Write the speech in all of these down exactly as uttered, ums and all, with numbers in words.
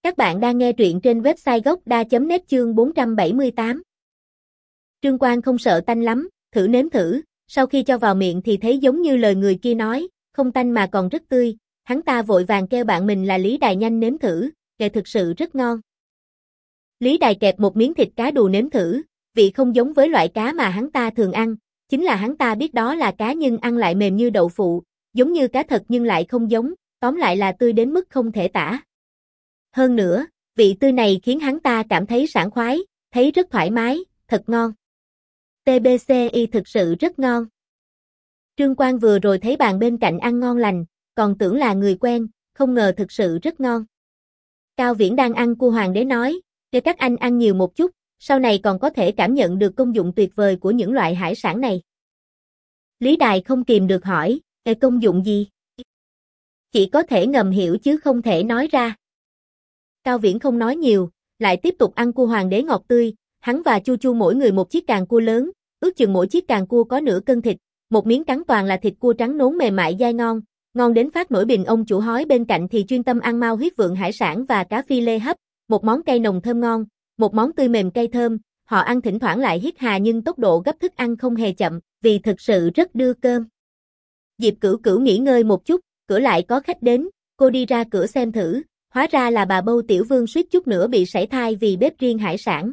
Các bạn đang nghe truyện trên website gốc đa chấm net chương bốn trăm bảy mươi tám. Trương Quang không sợ tanh lắm, thử nếm thử, sau khi cho vào miệng thì thấy giống như lời người kia nói, không tanh mà còn rất tươi, hắn ta vội vàng kêu bạn mình là Lý Đài nhanh nếm thử, kệ thực sự rất ngon. Lý Đài kẹp một miếng thịt cá đù nếm thử, vị không giống với loại cá mà hắn ta thường ăn, chính là hắn ta biết đó là cá nhưng ăn lại mềm như đậu phụ, giống như cá thật nhưng lại không giống, tóm lại là tươi đến mức không thể tả. Hơn nữa, vị tươi này khiến hắn ta cảm thấy sảng khoái, thấy rất thoải mái, thật ngon. tê bê xê i thực sự rất ngon. Trương Quang vừa rồi thấy bàn bên cạnh ăn ngon lành, còn tưởng là người quen, không ngờ thực sự rất ngon. Cao Viễn đang ăn cua hoàng đế nói, cho các anh ăn nhiều một chút, sau này còn có thể cảm nhận được công dụng tuyệt vời của những loại hải sản này. Lý Đài không kìm được hỏi, "Ê, công dụng gì?" Chỉ có thể ngầm hiểu chứ không thể nói ra. Cao Viễn không nói nhiều, lại tiếp tục ăn cua hoàng đế ngọt tươi, hắn và Chu Chu mỗi người một chiếc càng cua lớn, ước chừng mỗi chiếc càng cua có nửa cân thịt, một miếng cắn toàn là thịt cua trắng nốn mềm mại dai ngon, ngon đến phát nổi bình. Ông chủ hói bên cạnh thì chuyên tâm ăn mao huyết vượng hải sản và cá phi lê hấp, một món cay nồng thơm ngon, một món tươi mềm cay thơm, họ ăn thỉnh thoảng lại hít hà nhưng tốc độ gấp thức ăn không hề chậm, vì thực sự rất đưa cơm. Diệp Cửu Cửu nghỉ ngơi một chút, cửa lại có khách đến, cô đi ra cửa xem thử. Hóa ra là bà Bâu Tiểu Vương suýt chút nữa bị sảy thai vì bếp riêng hải sản.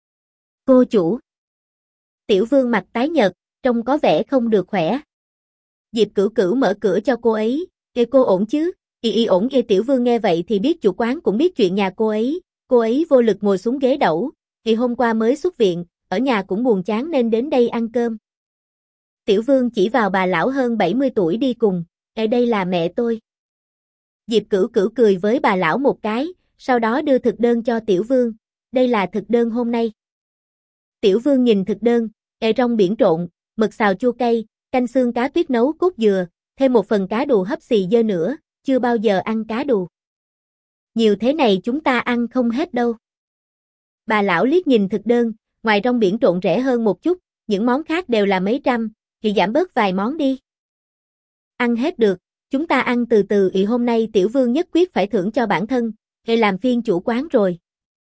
Cô chủ. Tiểu Vương mặt tái nhợt, trông có vẻ không được khỏe. Diệp Cửu Cửu mở cửa cho cô ấy, "Ê cô ổn chứ?" "Y y ổn." Ê Tiểu Vương nghe vậy thì biết chủ quán cũng biết chuyện nhà cô ấy, cô ấy vô lực ngồi xuống ghế đẩu, "Thì hôm qua mới xuất viện, ở nhà cũng buồn chán nên đến đây ăn cơm." Tiểu Vương chỉ vào bà lão hơn bảy mươi tuổi đi cùng, "Ê đây là mẹ tôi." Diệp Cửu Cửu cười với bà lão một cái, sau đó đưa thực đơn cho Tiểu Vương, "Đây là thực đơn hôm nay." Tiểu Vương nhìn thực đơn, "Ê rong biển trộn, mực xào chua cay, canh xương cá tuyết nấu cốt dừa, thêm một phần cá đù hấp xì dơ nữa, chưa bao giờ ăn cá đù. Nhiều thế này chúng ta ăn không hết đâu." Bà lão liếc nhìn thực đơn, ngoài rong biển trộn rẻ hơn một chút, những món khác đều là mấy trăm, thì giảm bớt vài món đi. Ăn hết được. Chúng ta ăn từ từ. Ý hôm nay Tiểu Vương nhất quyết phải thưởng cho bản thân, hay làm phiên chủ quán rồi.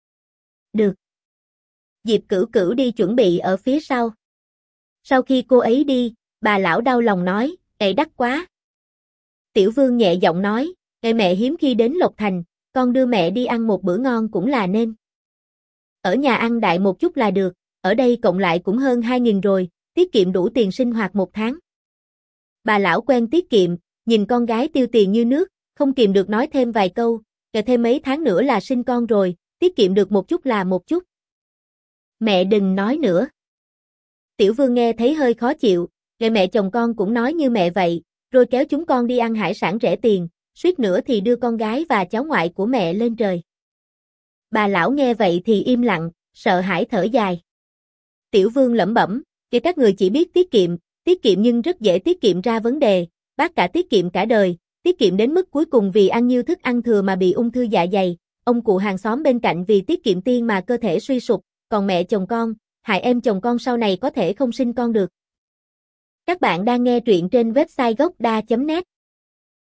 Được. Diệp Cửu Cửu đi chuẩn bị ở phía sau. Sau khi cô ấy đi, bà lão đau lòng nói, "Ê đắt quá." Tiểu Vương nhẹ giọng nói, "Ê mẹ hiếm khi đến Lộc Thành, con đưa mẹ đi ăn một bữa ngon cũng là nên. Ở nhà ăn đại một chút là được, ở đây cộng lại cũng hơn hai nghìn rồi, tiết kiệm đủ tiền sinh hoạt một tháng." Bà lão quen tiết kiệm, nhìn con gái tiêu tiền như nước, không kìm được nói thêm vài câu, "Kể thêm mấy tháng nữa là sinh con rồi, tiết kiệm được một chút là một chút." "Mẹ đừng nói nữa." Tiểu Vương nghe thấy hơi khó chịu, "Kể mẹ chồng con cũng nói như mẹ vậy, rồi kéo chúng con đi ăn hải sản rẻ tiền, suýt nữa thì đưa con gái và cháu ngoại của mẹ lên trời." Bà lão nghe vậy thì im lặng, sợ hãi thở dài. Tiểu Vương lẩm bẩm, "Kể các người chỉ biết tiết kiệm, tiết kiệm nhưng rất dễ tiết kiệm ra vấn đề. Bác cả tiết kiệm cả đời, tiết kiệm đến mức cuối cùng vì ăn nhiều thức ăn thừa mà bị ung thư dạ dày, ông cụ hàng xóm bên cạnh vì tiết kiệm tiền mà cơ thể suy sụp, còn mẹ chồng con, hại em chồng con sau này có thể không sinh con được." Các bạn đang nghe truyện trên website gốc đa chấm net.